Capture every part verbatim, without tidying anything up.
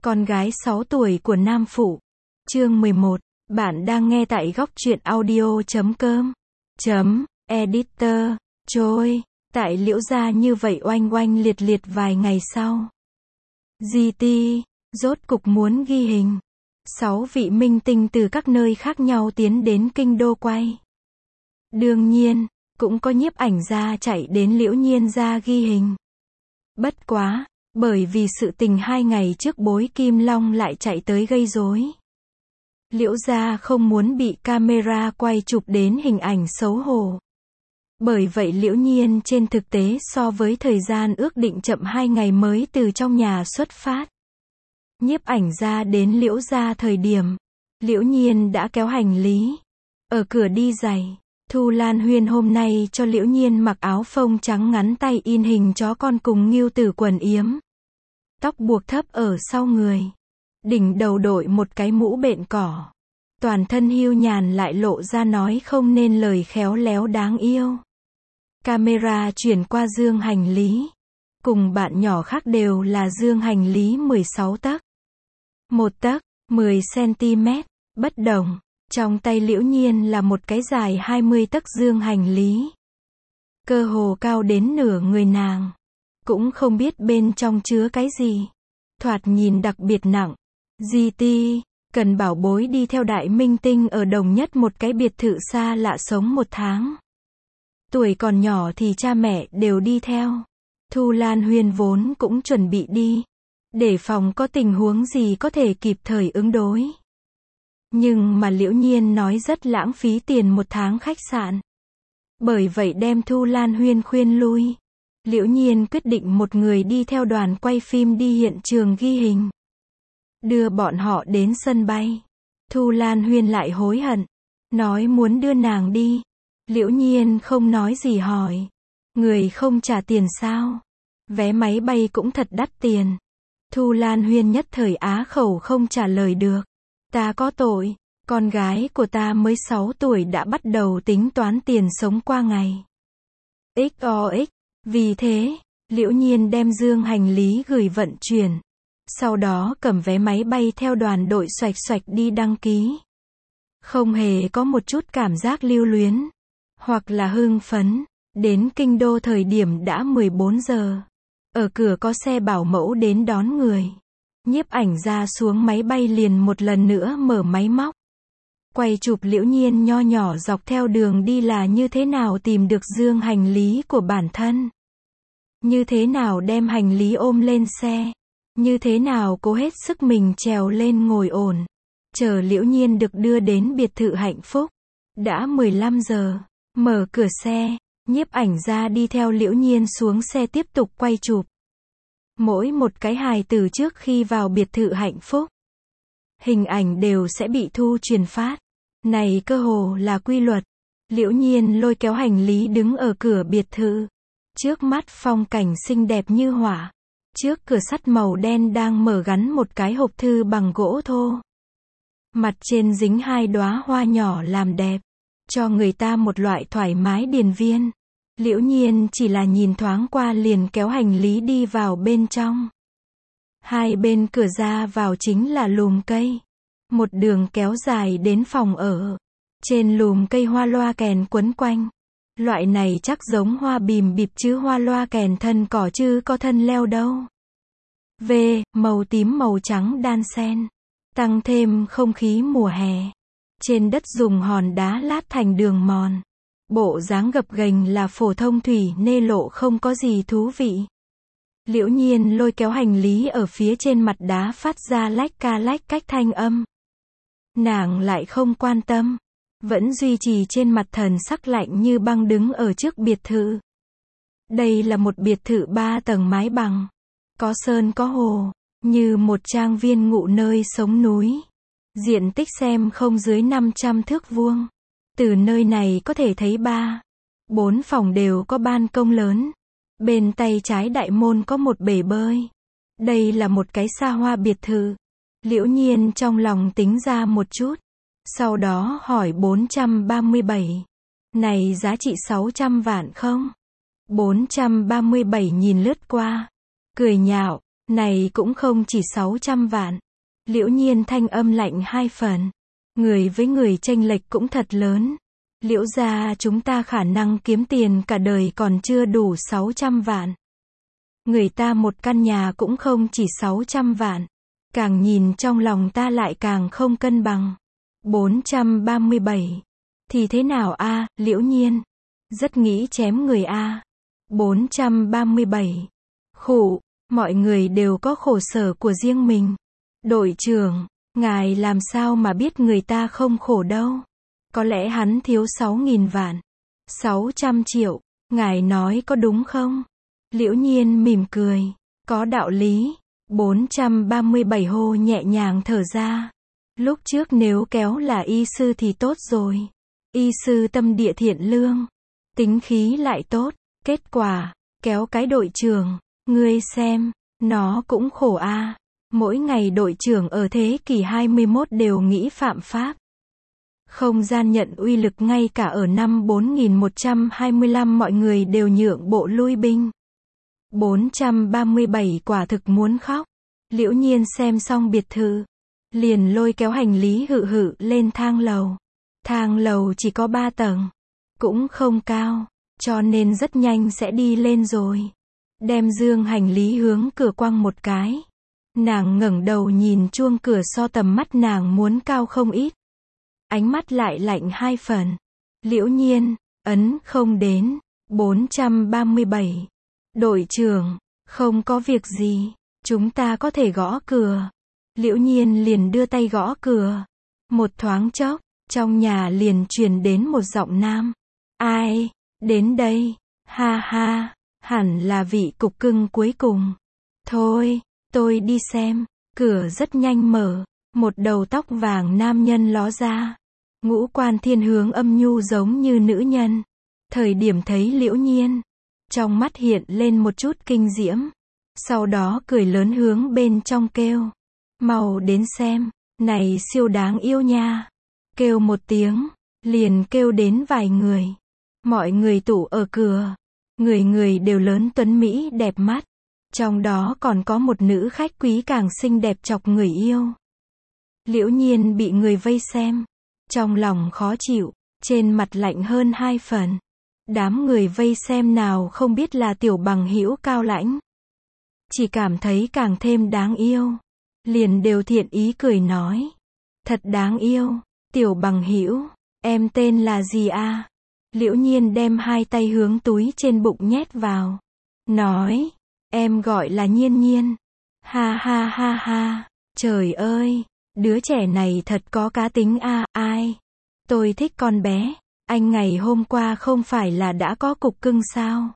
Con gái sáu tuổi của Nam Phụ. Chương mười một. Bạn đang nghe tại góc truyện audio chấm com. Chấm, editor, trôi. Tại Liễu gia như vậy oanh oanh liệt liệt vài ngày sau. giê tê, rốt cục muốn ghi hình. Sáu vị minh tinh từ các nơi khác nhau tiến đến kinh đô quay. Đương nhiên, cũng có nhiếp ảnh gia chạy đến Liễu Nhiên gia ghi hình. Bất quá, bởi vì sự tình hai ngày trước Bối Kim Long lại chạy tới gây rối. Liễu gia không muốn bị camera quay chụp đến hình ảnh xấu hổ. Bởi vậy Liễu Nhiên trên thực tế so với thời gian ước định chậm hai ngày mới từ trong nhà xuất phát. Nhiếp ảnh gia đến Liễu gia thời điểm, Liễu Nhiên đã kéo hành lý. Ở cửa đi giày, Thu Lan Huyên hôm nay cho Liễu Nhiên mặc áo phông trắng ngắn tay in hình chó con cùng ngưu tử quần yếm. Tóc buộc thấp ở sau người. Đỉnh đầu đội một cái mũ bện cỏ. Toàn thân hiu nhàn lại lộ ra nói không nên lời khéo léo đáng yêu. Camera chuyển qua dương hành lý. Cùng bạn nhỏ khác đều là dương hành lý mười sáu tấc. Một tấc, mười xăng-ti-mét, bất đồng. Trong tay Liễu Nhiên là một cái dài hai mươi tấc dương hành lý. Cơ hồ cao đến nửa người nàng. Cũng không biết bên trong chứa cái gì. Thoạt nhìn đặc biệt nặng. giê tê, cần bảo bối đi theo đại minh tinh ở Đồng Nhất một cái biệt thự xa lạ sống một tháng. Tuổi còn nhỏ thì cha mẹ đều đi theo. Thu Lan Huyên vốn cũng chuẩn bị đi. Để phòng có tình huống gì có thể kịp thời ứng đối. Nhưng mà Liễu Nhiên nói rất lãng phí tiền một tháng khách sạn. Bởi vậy đem Thu Lan Huyên khuyên lui. Liễu Nhiên quyết định một người đi theo đoàn quay phim đi hiện trường ghi hình. Đưa bọn họ đến sân bay. Thu Lan Huyên lại hối hận. Nói muốn đưa nàng đi. Liễu Nhiên không nói gì hỏi. Người không trả tiền sao? Vé máy bay cũng thật đắt tiền. Thu Lan Huyên nhất thời á khẩu không trả lời được. Ta có tội. Con gái của ta mới sáu tuổi đã bắt đầu tính toán tiền sống qua ngày. ích o ích. Vì thế, Liễu Nhiên đem dương hành lý gửi vận chuyển. Sau đó cầm vé máy bay theo đoàn đội xoạch xoạch đi đăng ký. Không hề có một chút cảm giác lưu luyến. Hoặc là hưng phấn. Đến kinh đô thời điểm đã mười bốn giờ. Ở cửa có xe bảo mẫu đến đón người. Nhiếp ảnh gia xuống máy bay liền một lần nữa mở máy móc. Quay chụp Liễu Nhiên nho nhỏ dọc theo đường đi là như thế nào tìm được dương hành lý của bản thân. Như thế nào đem hành lý ôm lên xe. Như thế nào cố hết sức mình trèo lên ngồi ổn. Chờ Liễu Nhiên được đưa đến biệt thự hạnh phúc. Đã mười lăm giờ. Mở cửa xe. Nhiếp ảnh gia đi theo Liễu Nhiên xuống xe tiếp tục quay chụp. Mỗi một cái hài tử trước khi vào biệt thự hạnh phúc. Hình ảnh đều sẽ bị thu truyền phát. Này cơ hồ là quy luật. Liễu Nhiên lôi kéo hành lý đứng ở cửa biệt thự. Trước mắt phong cảnh xinh đẹp như họa. Trước cửa sắt màu đen đang mở gắn một cái hộp thư bằng gỗ thô. Mặt trên dính hai đóa hoa nhỏ làm đẹp. Cho người ta một loại thoải mái điền viên. Liễu Nhiên chỉ là nhìn thoáng qua liền kéo hành lý đi vào bên trong. Hai bên cửa ra vào chính là lùm cây. Một đường kéo dài đến phòng ở. Trên lùm cây hoa loa kèn quấn quanh. Loại này chắc giống hoa bìm bịp chứ hoa loa kèn thân cỏ chứ có thân leo đâu. V, màu tím màu trắng đan xen. Tăng thêm không khí mùa hè. Trên đất dùng hòn đá lát thành đường mòn. Bộ dáng gập ghềnh là phổ thông thủy nê lộ không có gì thú vị. Liễu Nhiên lôi kéo hành lý ở phía trên mặt đá phát ra lách ca lách cách thanh âm. Nàng lại không quan tâm. Vẫn duy trì trên mặt thần sắc lạnh như băng đứng ở trước biệt thự. Đây là một biệt thự ba tầng mái bằng. Có sơn có hồ. Như một trang viên ngụ nơi sống núi. Diện tích xem không dưới năm trăm thước vuông. Từ nơi này có thể thấy ba, bốn phòng đều có ban công lớn. Bên tay trái đại môn có một bể bơi. Đây là một cái xa hoa biệt thự. Liễu Nhiên trong lòng tính ra một chút. Sau đó hỏi bốn trăm ba mươi bảy. Này giá trị sáu trăm vạn không? bốn trăm ba mươi bảy nhìn lướt qua. Cười nhạo. Này cũng không chỉ sáu trăm vạn. Liễu Nhiên thanh âm lạnh hai phần. Người với người chênh lệch cũng thật lớn. Liễu gia chúng ta khả năng kiếm tiền cả đời còn chưa đủ sáu trăm vạn. Người ta một căn nhà cũng không chỉ sáu trăm vạn. Càng nhìn trong lòng ta lại càng không cân bằng. bốn trăm ba mươi bảy. Thì thế nào a, Liễu Nhiên? Rất nghĩ chém người a. bốn trăm ba mươi bảy. Khổ, mọi người đều có khổ sở của riêng mình. Đội trưởng, ngài làm sao mà biết người ta không khổ đâu? Có lẽ hắn thiếu sáu nghìn vạn. sáu trăm triệu, ngài nói có đúng không? Liễu Nhiên mỉm cười. Có đạo lý. bốn trăm ba mươi bảy hô nhẹ nhàng thở ra. Lúc trước nếu kéo là y sư thì tốt rồi. Y sư tâm địa thiện lương. Tính khí lại tốt. Kết quả, kéo cái đội trưởng. Ngươi xem, nó cũng khổ a. Mỗi ngày đội trưởng ở thế kỷ hai mươi mốt đều nghĩ phạm pháp. Không gian nhận uy lực ngay cả ở năm bốn nghìn một trăm hai mươi lăm mọi người đều nhượng bộ lui binh. bốn trăm ba mươi bảy quả thực muốn khóc. Liễu Nhiên xem xong biệt thự. Liền lôi kéo hành lý hự hự lên thang lầu. Thang lầu chỉ có ba tầng. Cũng không cao. Cho nên rất nhanh sẽ đi lên rồi. Đem dương hành lý hướng cửa quăng một cái. Nàng ngẩng đầu nhìn chuông cửa so tầm mắt nàng muốn cao không ít. Ánh mắt lại lạnh hai phần. Liễu Nhiên, ấn không đến. bốn trăm ba mươi bảy. Đội trưởng, không có việc gì. Chúng ta có thể gõ cửa. Liễu Nhiên liền đưa tay gõ cửa. Một thoáng chốc, trong nhà liền truyền đến một giọng nam. Ai, đến đây, ha ha, hẳn là vị cục cưng cuối cùng. Thôi, tôi đi xem. Cửa rất nhanh mở. Một đầu tóc vàng nam nhân ló ra. Ngũ quan thiên hướng âm nhu giống như nữ nhân. Thời điểm thấy Liễu Nhiên, trong mắt hiện lên một chút kinh diễm. Sau đó cười lớn hướng bên trong kêu. Mau đến xem, này siêu đáng yêu nha. Kêu một tiếng, liền kêu đến vài người. Mọi người tụ ở cửa. Người người đều lớn tuấn Mỹ đẹp mắt. Trong đó còn có một nữ khách quý càng xinh đẹp chọc người yêu. Liễu Nhiên bị người vây xem. Trong lòng khó chịu, trên mặt lạnh hơn hai phần. Đám người vây xem nào không biết là tiểu bằng hữu cao lãnh. Chỉ cảm thấy càng thêm đáng yêu. Liền đều thiện ý cười nói. Thật đáng yêu, tiểu bằng hữu, em tên là gì a? Liễu Nhiên đem hai tay hướng túi trên bụng nhét vào. Nói, em gọi là Nhiên Nhiên. Ha ha ha ha, trời ơi, đứa trẻ này thật có cá tính a. Ai? Tôi thích con bé. Anh ngày hôm qua không phải là đã có cục cưng sao?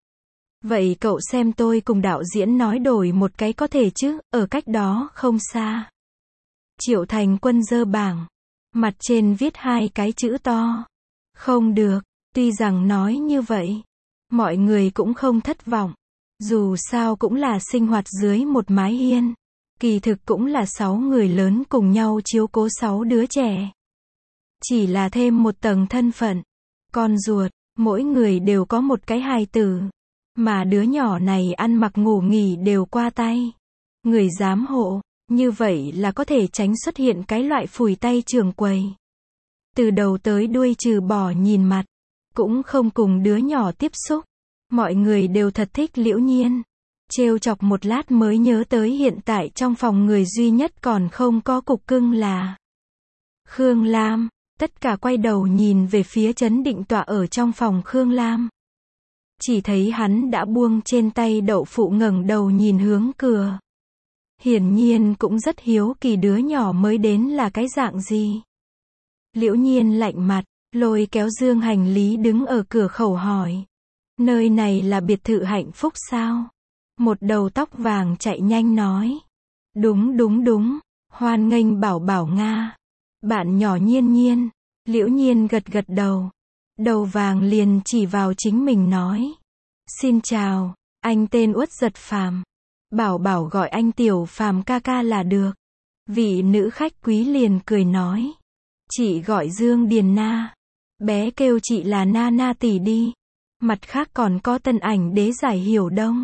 Vậy cậu xem tôi cùng đạo diễn nói đổi một cái có thể chứ, ở cách đó không xa. Triệu Thành Quân giơ bảng. Mặt trên viết hai cái chữ to. Không được, tuy rằng nói như vậy. Mọi người cũng không thất vọng. Dù sao cũng là sinh hoạt dưới một mái hiên. Kỳ thực cũng là sáu người lớn cùng nhau chiếu cố sáu đứa trẻ. Chỉ là thêm một tầng thân phận. Con ruột, mỗi người đều có một cái hài tử. Mà đứa nhỏ này ăn mặc ngủ nghỉ đều qua tay. Người giám hộ, như vậy là có thể tránh xuất hiện cái loại phủi tay trưởng quầy. Từ đầu tới đuôi trừ bỏ nhìn mặt, cũng không cùng đứa nhỏ tiếp xúc. Mọi người đều thật thích Liễu Nhiên. Trêu chọc một lát mới nhớ tới hiện tại trong phòng người duy nhất còn không có cục cưng là Khương Lam. Tất cả quay đầu nhìn về phía Trấn Định tọa ở trong phòng Khương Lam. Chỉ thấy hắn đã buông trên tay đậu phụ ngẩng đầu nhìn hướng cửa. Hiển nhiên cũng rất hiếu kỳ đứa nhỏ mới đến là cái dạng gì. Liễu Nhiên lạnh mặt, lôi kéo dương hành lý đứng ở cửa khẩu hỏi. Nơi này là biệt thự hạnh phúc sao? Một đầu tóc vàng chạy nhanh nói. Đúng đúng đúng, hoan nghênh bảo bảo Nga. Bạn nhỏ Nhiên Nhiên. Liễu Nhiên gật gật đầu. Đầu vàng liền chỉ vào chính mình nói. Xin chào, anh tên Uất Giật Phàm. Bảo bảo gọi anh Tiểu Phàm ca ca là được. Vị nữ khách quý liền cười nói. Chị gọi Dương Điền Na. Bé kêu chị là Na Na tỷ đi. Mặt khác còn có Tân Ảnh Đế Giải Hiểu Đông.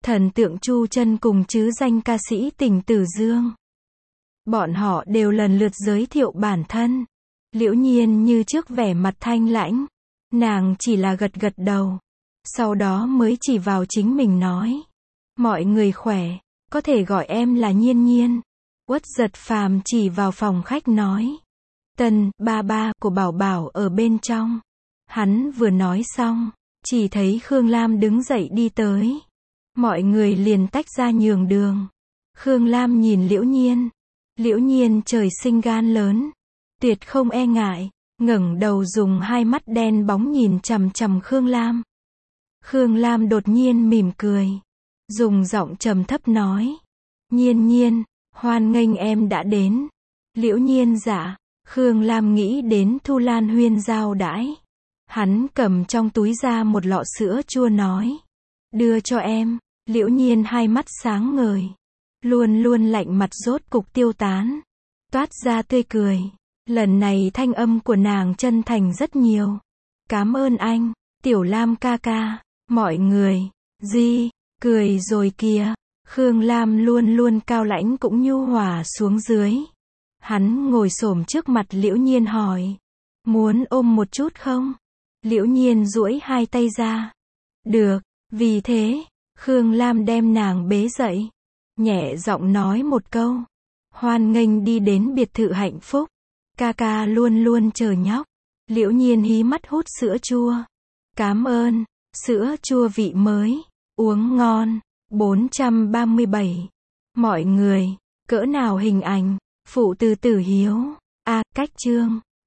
thần tượng Chu Chân cùng chứ danh ca sĩ Tỉnh Tử Dương. Bọn họ đều lần lượt giới thiệu bản thân. Liễu Nhiên như trước vẻ mặt thanh lãnh, nàng chỉ là gật gật đầu, sau đó mới chỉ vào chính mình nói: mọi người khỏe, có thể gọi em là Nhiên Nhiên. Uất Giật Phàm chỉ vào phòng khách nói: Tần, ba ba của Bảo Bảo ở bên trong. Hắn vừa nói xong, chỉ thấy Khương Lam đứng dậy đi tới. Mọi người liền tách ra nhường đường. Khương Lam nhìn Liễu Nhiên. Liễu Nhiên trời sinh gan lớn, tuyệt không e ngại, ngẩng đầu dùng hai mắt đen bóng nhìn chằm chằm Khương Lam. Khương Lam đột nhiên mỉm cười, dùng giọng trầm thấp nói: Nhiên Nhiên, hoan nghênh em đã đến. Liễu Nhiên dạ. Khương Lam nghĩ đến Thu Lan Huyên giao đãi. Hắn cầm trong túi ra một lọ sữa chua nói: đưa cho em. Liễu Nhiên hai mắt sáng ngời, luôn luôn lạnh mặt rốt cục tiêu tán, toát ra tươi cười. Lần này thanh âm của nàng chân thành rất nhiều. Cảm ơn anh, Tiểu Lam ca ca. Mọi người, gì, cười rồi kìa. Khương Lam luôn luôn cao lãnh cũng nhu hòa xuống dưới. Hắn ngồi xổm trước mặt Liễu Nhiên hỏi: muốn ôm một chút không? Liễu Nhiên duỗi hai tay ra. Được. Vì thế, Khương Lam đem nàng bế dậy, nhẹ giọng nói một câu: hoan nghênh đi đến biệt thự hạnh phúc. Ca ca luôn luôn chờ nhóc. Liễu Nhiên hí mắt hút sữa chua. Cảm ơn, sữa chua vị mới, uống ngon. bốn trăm ba mươi bảy. Mọi người, cỡ nào hình ảnh, phụ từ Tử Hiếu. A, cách chương.